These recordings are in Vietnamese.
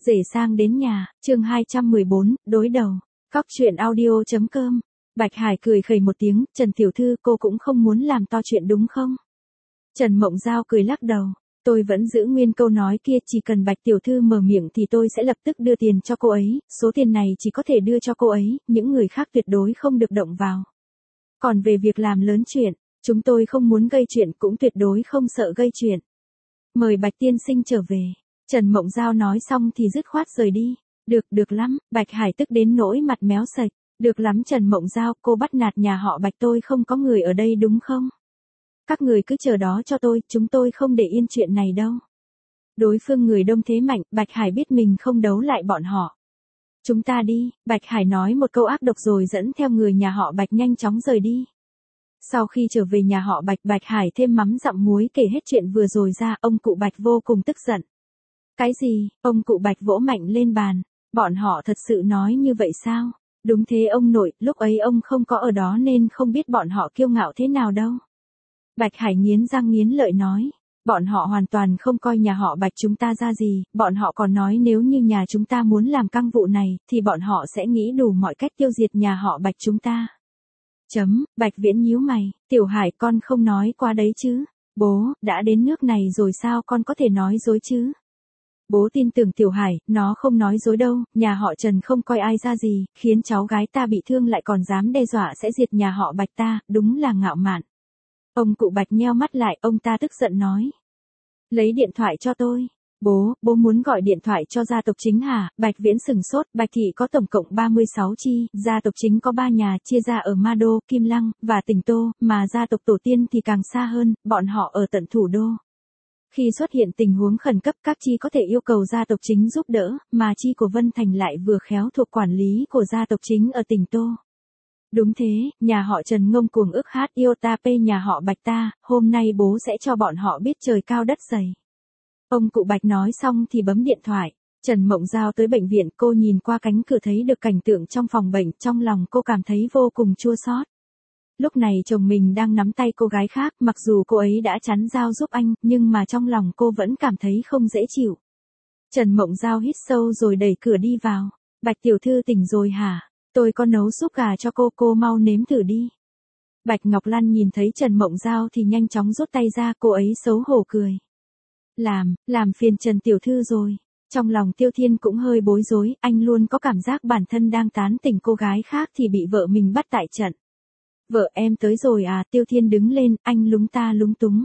Rể sang đến nhà, chương 214, đối đầu. Cóc truyện audio.com. Bạch Hải cười khẩy một tiếng, Trần tiểu thư cô cũng không muốn làm to chuyện đúng không? Trần Mộng Giao cười lắc đầu. Tôi vẫn giữ nguyên câu nói kia, chỉ cần Bạch tiểu thư mở miệng thì tôi sẽ lập tức đưa tiền cho cô ấy, số tiền này chỉ có thể đưa cho cô ấy, những người khác tuyệt đối không được động vào. Còn về việc làm lớn chuyện, chúng tôi không muốn gây chuyện cũng tuyệt đối không sợ gây chuyện. Mời Bạch tiên sinh trở về. Trần Mộng Giao nói xong thì dứt khoát rời đi. Được lắm, Bạch Hải tức đến nỗi mặt méo sạch. Được lắm Trần Mộng Giao, cô bắt nạt nhà họ Bạch, tôi không có người ở đây đúng không? Các người cứ chờ đó cho tôi, chúng tôi không để yên chuyện này đâu. Đối phương người đông thế mạnh, Bạch Hải biết mình không đấu lại bọn họ. Chúng ta đi, Bạch Hải nói một câu ác độc rồi dẫn theo người nhà họ Bạch nhanh chóng rời đi. Sau khi trở về nhà họ Bạch, Bạch Hải thêm mắm dặm muối kể hết chuyện vừa rồi ra, ông cụ Bạch vô cùng tức giận. Cái gì? Ông cụ Bạch vỗ mạnh lên bàn. Bọn họ thật sự nói như vậy sao? Đúng thế ông nội, lúc ấy ông không có ở đó nên không biết bọn họ kiêu ngạo thế nào đâu. Bạch Hải nghiến răng nghiến lợi nói. Bọn họ hoàn toàn không coi nhà họ Bạch chúng ta ra gì, bọn họ còn nói nếu như nhà chúng ta muốn làm căng vụ này, thì bọn họ sẽ nghĩ đủ mọi cách tiêu diệt nhà họ Bạch chúng ta. Bạch Viễn nhíu mày, Tiểu Hải con không nói qua đấy chứ. Bố, đã đến nước này rồi sao con có thể nói dối chứ? Bố tin tưởng Tiểu Hải, nó không nói dối đâu, nhà họ Trần không coi ai ra gì, khiến cháu gái ta bị thương lại còn dám đe dọa sẽ diệt nhà họ Bạch ta, đúng là ngạo mạn. Ông cụ Bạch nheo mắt lại, ông ta tức giận nói. Lấy điện thoại cho tôi. Bố muốn gọi điện thoại cho gia tộc chính hả? Bạch Viễn sừng sốt, Bạch thị có tổng cộng 36 chi, gia tộc chính có 3 nhà, chia ra ở Ma Đô, Kim Lăng, và tỉnh Tô, mà gia tộc tổ tiên thì càng xa hơn, bọn họ ở tận thủ đô. Khi xuất hiện tình huống khẩn cấp, các chi có thể yêu cầu gia tộc chính giúp đỡ, mà chi của Vân Thành lại vừa khéo thuộc quản lý của gia tộc chính ở tỉnh Tô. Đúng thế, nhà họ Trần ngông cuồng ức hát yêu ta p nhà họ Bạch ta, hôm nay bố sẽ cho bọn họ biết trời cao đất dày. Ông cụ Bạch nói xong thì bấm điện thoại. Trần Mộng Giao tới bệnh viện, cô nhìn qua cánh cửa thấy được cảnh tượng trong phòng bệnh, trong lòng cô cảm thấy vô cùng chua xót. Lúc này chồng mình đang nắm tay cô gái khác, mặc dù cô ấy đã chắn Giao giúp anh, nhưng mà trong lòng cô vẫn cảm thấy không dễ chịu. Trần Mộng Giao hít sâu rồi đẩy cửa đi vào. Bạch tiểu thư tỉnh rồi hả? Tôi có nấu súp gà cho cô mau nếm thử đi. Bạch Ngọc Lan nhìn thấy Trần Mộng Giao thì nhanh chóng rút tay ra, cô ấy xấu hổ cười. Làm phiền Trần tiểu thư rồi. Trong lòng Tiêu Thiên cũng hơi bối rối, anh luôn có cảm giác bản thân đang tán tỉnh cô gái khác thì bị vợ mình bắt tại trận. Vợ em tới rồi à? Tiêu Thiên đứng lên, anh lúng ta lúng túng.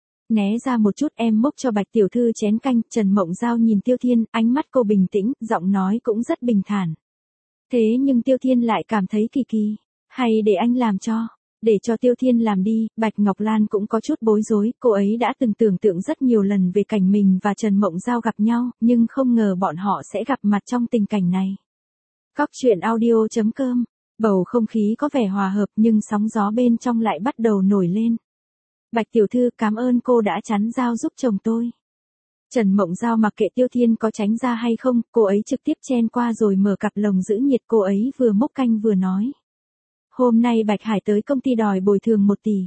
Né ra một chút, em múc cho Bạch tiểu thư chén canh. Trần Mộng Giao nhìn Tiêu Thiên, ánh mắt cô bình tĩnh, giọng nói cũng rất bình thản. Thế nhưng Tiêu Thiên lại cảm thấy kỳ, hay để anh làm cho? Để cho Tiêu Thiên làm đi. Bạch Ngọc Lan cũng có chút bối rối, cô ấy đã từng tưởng tượng rất nhiều lần về cảnh mình và Trần Mộng Giao gặp nhau, nhưng không ngờ bọn họ sẽ gặp mặt trong tình cảnh này. Cóc truyện audio.com. Bầu không khí có vẻ hòa hợp nhưng sóng gió bên trong lại bắt đầu nổi lên. Bạch tiểu thư, cảm ơn cô đã chắn Giao giúp chồng tôi. Trần Mộng Giao mặc kệ Tiêu Thiên có tránh ra hay không, cô ấy trực tiếp chen qua rồi mở cặp lồng giữ nhiệt, cô ấy vừa múc canh vừa nói. Hôm nay Bạch Hải tới công ty đòi bồi thường 1 tỷ.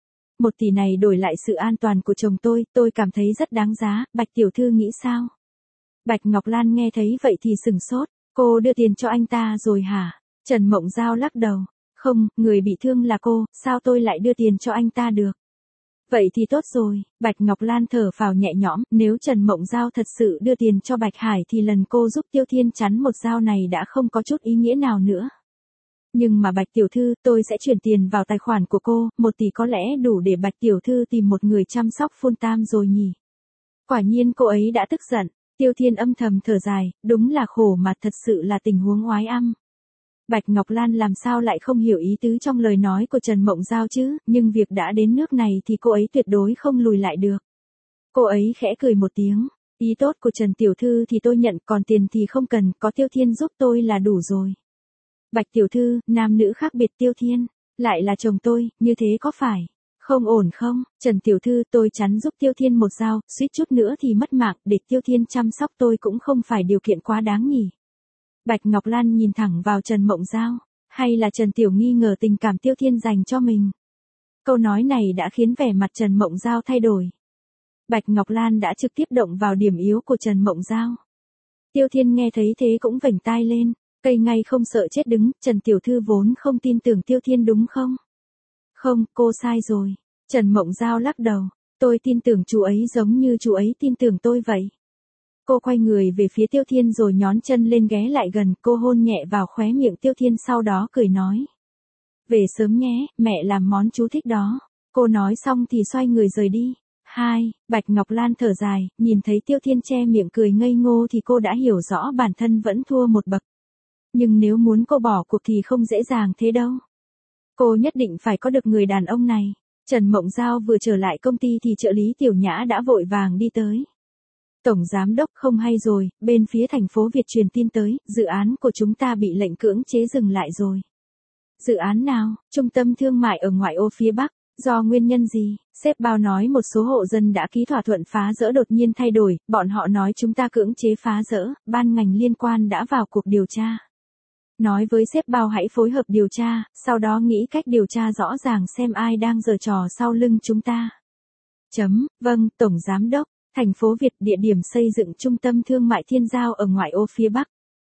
1 tỷ này đổi lại sự an toàn của chồng tôi cảm thấy rất đáng giá, Bạch tiểu thư nghĩ sao? Bạch Ngọc Lan nghe thấy vậy thì sừng sốt, cô đưa tiền cho anh ta rồi hả? Trần Mộng Giao lắc đầu, không, người bị thương là cô, sao tôi lại đưa tiền cho anh ta được? Vậy thì tốt rồi, Bạch Ngọc Lan thở phào nhẹ nhõm, nếu Trần Mộng Giao thật sự đưa tiền cho Bạch Hải thì lần cô giúp Tiêu Thiên chắn một dao này đã không có chút ý nghĩa nào nữa. Nhưng mà Bạch tiểu thư, tôi sẽ chuyển tiền vào tài khoản của cô, 1 tỷ có lẽ đủ để Bạch tiểu thư tìm một người chăm sóc full time rồi nhỉ? Quả nhiên cô ấy đã tức giận. Tiêu Thiên âm thầm thở dài, đúng là khổ mà, thật sự là tình huống oái âm. Bạch Ngọc Lan làm sao lại không hiểu ý tứ trong lời nói của Trần Mộng Giao chứ, nhưng việc đã đến nước này thì cô ấy tuyệt đối không lùi lại được. Cô ấy khẽ cười một tiếng, ý tốt của Trần tiểu thư thì tôi nhận, còn tiền thì không cần, có Tiêu Thiên giúp tôi là đủ rồi. Bạch tiểu thư, nam nữ khác biệt, Tiêu Thiên lại là chồng tôi, như thế có phải không ổn không? Trần tiểu thư, tôi chắn giúp Tiêu Thiên một dao, suýt chút nữa thì mất mạng, để Tiêu Thiên chăm sóc tôi cũng không phải điều kiện quá đáng nhỉ? Bạch Ngọc Lan nhìn thẳng vào Trần Mộng Giao, hay là Trần tiểu nghi ngờ tình cảm Tiêu Thiên dành cho mình? Câu nói này đã khiến vẻ mặt Trần Mộng Giao thay đổi. Bạch Ngọc Lan đã trực tiếp động vào điểm yếu của Trần Mộng Giao. Tiêu Thiên nghe thấy thế cũng vểnh tai lên, cây ngay không sợ chết đứng, Trần tiểu thư vốn không tin tưởng Tiêu Thiên đúng không? Không, cô sai rồi. Trần Mộng Giao lắc đầu, tôi tin tưởng chú ấy giống như chú ấy tin tưởng tôi vậy. Cô quay người về phía Tiêu Thiên rồi nhón chân lên ghé lại gần, cô hôn nhẹ vào khóe miệng Tiêu Thiên sau đó cười nói. Về sớm nhé, mẹ làm món chú thích đó. Cô nói xong thì xoay người rời đi. Bạch Ngọc Lan thở dài, nhìn thấy Tiêu Thiên che miệng cười ngây ngô thì cô đã hiểu rõ bản thân vẫn thua một bậc. Nhưng nếu muốn cô bỏ cuộc thì không dễ dàng thế đâu. Cô nhất định phải có được người đàn ông này. Trần Mộng Giao vừa trở lại công ty thì trợ lý Tiểu Nhã đã vội vàng đi tới. Tổng giám đốc không hay rồi, bên phía thành phố Việt truyền tin tới, dự án của chúng ta bị lệnh cưỡng chế dừng lại rồi. Dự án nào? Trung tâm thương mại ở ngoại ô phía Bắc. Do nguyên nhân gì? Sếp bao nói một số hộ dân đã ký thỏa thuận phá dỡ đột nhiên thay đổi, bọn họ nói chúng ta cưỡng chế phá dỡ, ban ngành liên quan đã vào cuộc điều tra. Nói với sếp bao hãy phối hợp điều tra, sau đó nghĩ cách điều tra rõ ràng xem ai đang giở trò sau lưng chúng ta. Vâng, Tổng Giám đốc, thành phố Việt địa điểm xây dựng trung tâm thương mại Thiên Giao ở ngoại ô phía Bắc.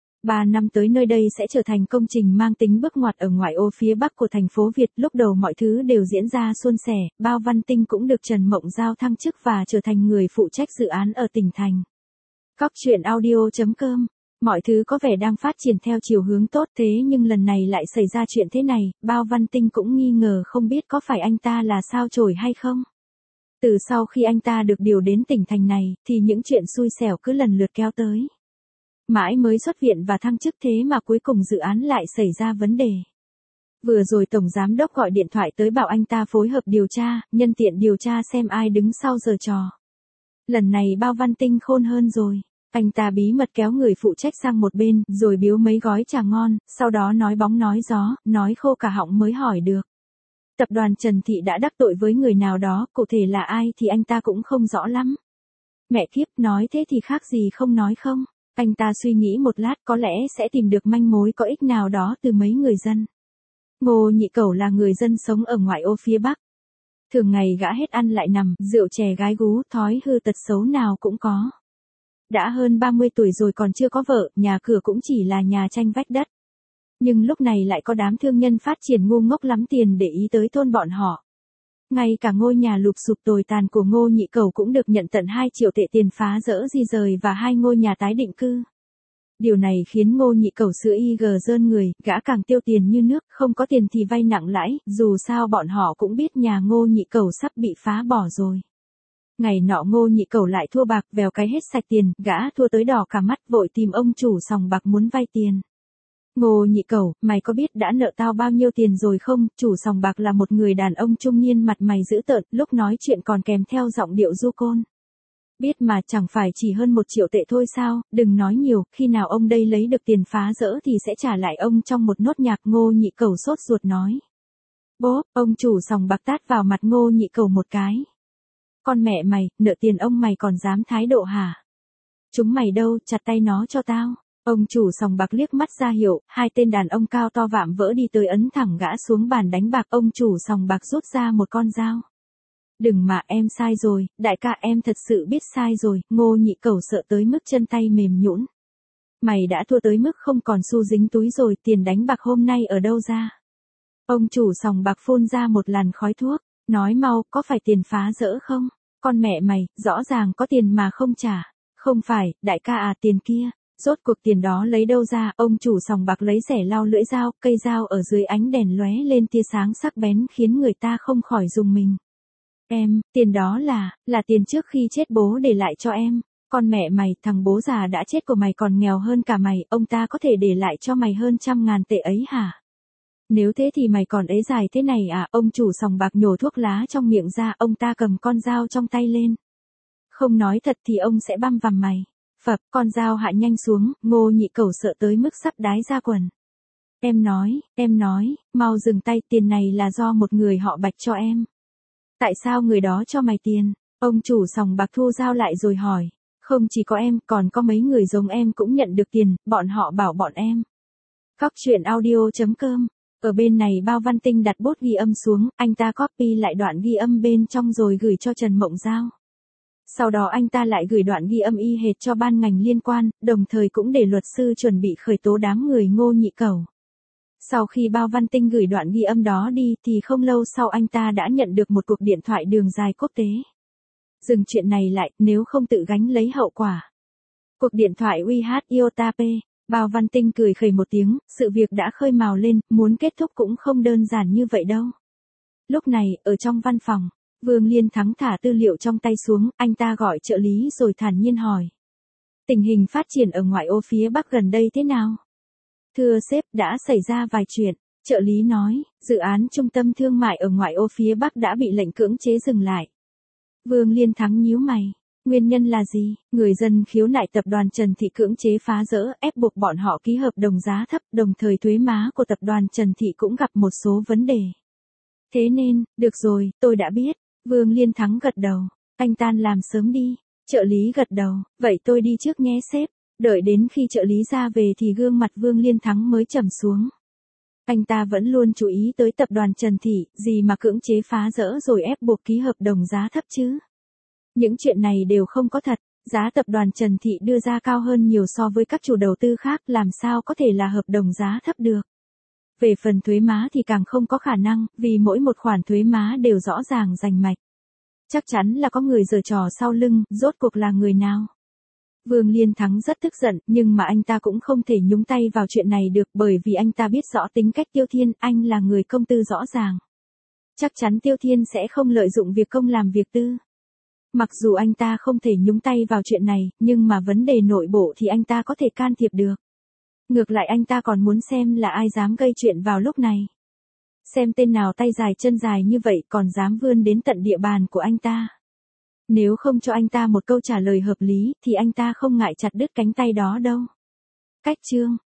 3 năm tới nơi đây sẽ trở thành công trình mang tính bước ngoặt ở ngoại ô phía Bắc của thành phố Việt. Lúc đầu mọi thứ đều diễn ra suôn sẻ, Bao Văn Tinh cũng được Trần Mộng Giao thăng chức và trở thành người phụ trách dự án ở tỉnh thành. Cóc truyện audio.com. Mọi thứ có vẻ đang phát triển theo chiều hướng tốt thế nhưng lần này lại xảy ra chuyện thế này, Bao Văn Tinh cũng nghi ngờ không biết có phải anh ta là sao chổi hay không. Từ sau khi anh ta được điều đến tỉnh thành này, thì những chuyện xui xẻo cứ lần lượt kéo tới. Mãi mới xuất viện và thăng chức thế mà cuối cùng dự án lại xảy ra vấn đề. Vừa rồi Tổng Giám đốc gọi điện thoại tới bảo anh ta phối hợp điều tra, nhân tiện điều tra xem ai đứng sau giở trò. Lần này Bao Văn Tinh khôn hơn rồi. Anh ta bí mật kéo người phụ trách sang một bên, rồi biếu mấy gói trà ngon, sau đó nói bóng nói gió, nói khô cả họng mới hỏi được. Tập đoàn Trần Thị đã đắc tội với người nào đó, cụ thể là ai thì anh ta cũng không rõ lắm. Mẹ kiếp, nói thế thì khác gì không nói không? Anh ta suy nghĩ một lát có lẽ sẽ tìm được manh mối có ích nào đó từ mấy người dân. Ngô Nhị Cẩu là người dân sống ở ngoại ô phía Bắc. Thường ngày gã hết ăn lại nằm, rượu chè gái gú, thói hư tật xấu nào cũng có. Đã hơn 30 tuổi rồi còn chưa có vợ, nhà cửa cũng chỉ là nhà tranh vách đất. Nhưng lúc này lại có đám thương nhân phát triển ngu ngốc lắm tiền để ý tới thôn bọn họ. Ngay cả ngôi nhà lụp xụp tồi tàn của Ngô Nhị Cẩu cũng được nhận tận 2 triệu tệ tiền phá dỡ di rời và 2 ngôi nhà tái định cư. Điều này khiến Ngô Nhị Cẩu sữa y gờ rơn người, gã càng tiêu tiền như nước, không có tiền thì vay nặng lãi, dù sao bọn họ cũng biết nhà Ngô Nhị Cẩu sắp bị phá bỏ rồi. Ngày nọ Ngô Nhị Cẩu lại thua bạc, vèo cái hết sạch tiền, gã thua tới đỏ cả mắt vội tìm ông chủ sòng bạc muốn vay tiền. Ngô Nhị Cẩu, mày có biết đã nợ tao bao nhiêu tiền rồi không? Chủ sòng bạc là một người đàn ông trung niên mặt mày dữ tợn, lúc nói chuyện còn kèm theo giọng điệu du côn. Biết mà chẳng phải chỉ hơn 1 triệu tệ thôi sao, đừng nói nhiều, khi nào ông đây lấy được tiền phá rỡ thì sẽ trả lại ông trong một nốt nhạc. Ngô Nhị Cẩu sốt ruột nói. Bố, ông chủ sòng bạc tát vào mặt Ngô Nhị Cẩu một cái. Con mẹ mày, nợ tiền ông mày còn dám thái độ hả? Chúng mày đâu, chặt tay nó cho tao. Ông chủ sòng bạc liếc mắt ra hiệu, 2 tên đàn ông cao to vạm vỡ đi tới ấn thẳng gã xuống bàn đánh bạc. Ông chủ sòng bạc rút ra một con dao. Đừng mà, em sai rồi, đại ca em thật sự biết sai rồi. Ngô Nhị Cẩu sợ tới mức chân tay mềm nhũn. Mày đã thua tới mức không còn xu dính túi rồi, tiền đánh bạc hôm nay ở đâu ra? Ông chủ sòng bạc phun ra một làn khói thuốc, nói mau, có phải tiền phá rỡ không? Con mẹ mày, rõ ràng có tiền mà không trả. Không phải, đại ca à, tiền kia. Rốt cuộc tiền đó lấy đâu ra? Ông chủ sòng bạc lấy rẻ lau lưỡi dao, cây dao ở dưới ánh đèn lóe lên tia sáng sắc bén khiến người ta không khỏi rùng mình. Em, tiền đó là tiền trước khi chết bố để lại cho em. Con mẹ mày, thằng bố già đã chết của mày còn nghèo hơn cả mày, ông ta có thể để lại cho mày hơn 100.000 tệ ấy hả? Nếu thế thì mày còn ế dài thế này à? Ông chủ sòng bạc nhổ thuốc lá trong miệng ra, ông ta cầm con dao trong tay lên. Không nói thật thì ông sẽ băm vằm mày. Phập, con dao hạ nhanh xuống, Ngô Nhị Cẩu sợ tới mức sắp đái ra quần. Em nói, mau dừng tay, tiền này là do một người họ Bạch cho em. Tại sao người đó cho mày tiền? Ông chủ sòng bạc thu dao lại rồi hỏi. Không chỉ có em, còn có mấy người giống em cũng nhận được tiền, bọn họ bảo bọn em. Cóc truyện audio.com. Ở bên này Bao Văn Tinh đặt bốt ghi âm xuống, anh ta copy lại đoạn ghi âm bên trong rồi gửi cho Trần Mộng Giao. Sau đó anh ta lại gửi đoạn ghi âm y hệt cho ban ngành liên quan, đồng thời cũng để luật sư chuẩn bị khởi tố đám người Ngô Nhị Cẩu. Sau khi Bao Văn Tinh gửi đoạn ghi âm đó đi thì không lâu sau anh ta đã nhận được một cuộc điện thoại đường dài quốc tế. Dừng chuyện này lại, nếu không tự gánh lấy hậu quả. Cuộc điện thoại WeChat Iotape, Bao Văn Tinh cười khẩy một tiếng, sự việc đã khơi mào lên, muốn kết thúc cũng không đơn giản như vậy đâu. Lúc này, ở trong văn phòng, Vương Liên Thắng thả tư liệu trong tay xuống, anh ta gọi trợ lý rồi thản nhiên hỏi. Tình hình phát triển ở ngoại ô phía Bắc gần đây thế nào? Thưa sếp, đã xảy ra vài chuyện, trợ lý nói, dự án trung tâm thương mại ở ngoại ô phía Bắc đã bị lệnh cưỡng chế dừng lại. Vương Liên Thắng nhíu mày, nguyên nhân là gì? Người dân khiếu nại tập đoàn Trần Thị cưỡng chế phá dỡ, ép buộc bọn họ ký hợp đồng giá thấp, đồng thời thuế má của tập đoàn Trần Thị cũng gặp một số vấn đề. Thế nên, được rồi, tôi đã biết. Vương Liên Thắng gật đầu, anh tan làm sớm đi. Trợ lý gật đầu, vậy tôi đi trước nhé sếp. Đợi đến khi trợ lý ra về thì gương mặt Vương Liên Thắng mới trầm xuống. Anh ta vẫn luôn chú ý tới tập đoàn Trần Thị, gì mà cưỡng chế phá dỡ rồi ép buộc ký hợp đồng giá thấp chứ. Những chuyện này đều không có thật, giá tập đoàn Trần Thị đưa ra cao hơn nhiều so với các chủ đầu tư khác, làm sao có thể là hợp đồng giá thấp được. Về phần thuế má thì càng không có khả năng, vì mỗi một khoản thuế má đều rõ ràng rành mạch. Chắc chắn là có người giở trò sau lưng, rốt cuộc là người nào. Vương Liên Thắng rất tức giận, nhưng mà anh ta cũng không thể nhúng tay vào chuyện này được bởi vì anh ta biết rõ tính cách Tiêu Thiên, anh là người công tư rõ ràng. Chắc chắn Tiêu Thiên sẽ không lợi dụng việc công làm việc tư. Mặc dù anh ta không thể nhúng tay vào chuyện này, nhưng mà vấn đề nội bộ thì anh ta có thể can thiệp được. Ngược lại anh ta còn muốn xem là ai dám gây chuyện vào lúc này. Xem tên nào tay dài chân dài như vậy còn dám vươn đến tận địa bàn của anh ta. Nếu không cho anh ta một câu trả lời hợp lý thì anh ta không ngại chặt đứt cánh tay đó đâu. Cách chương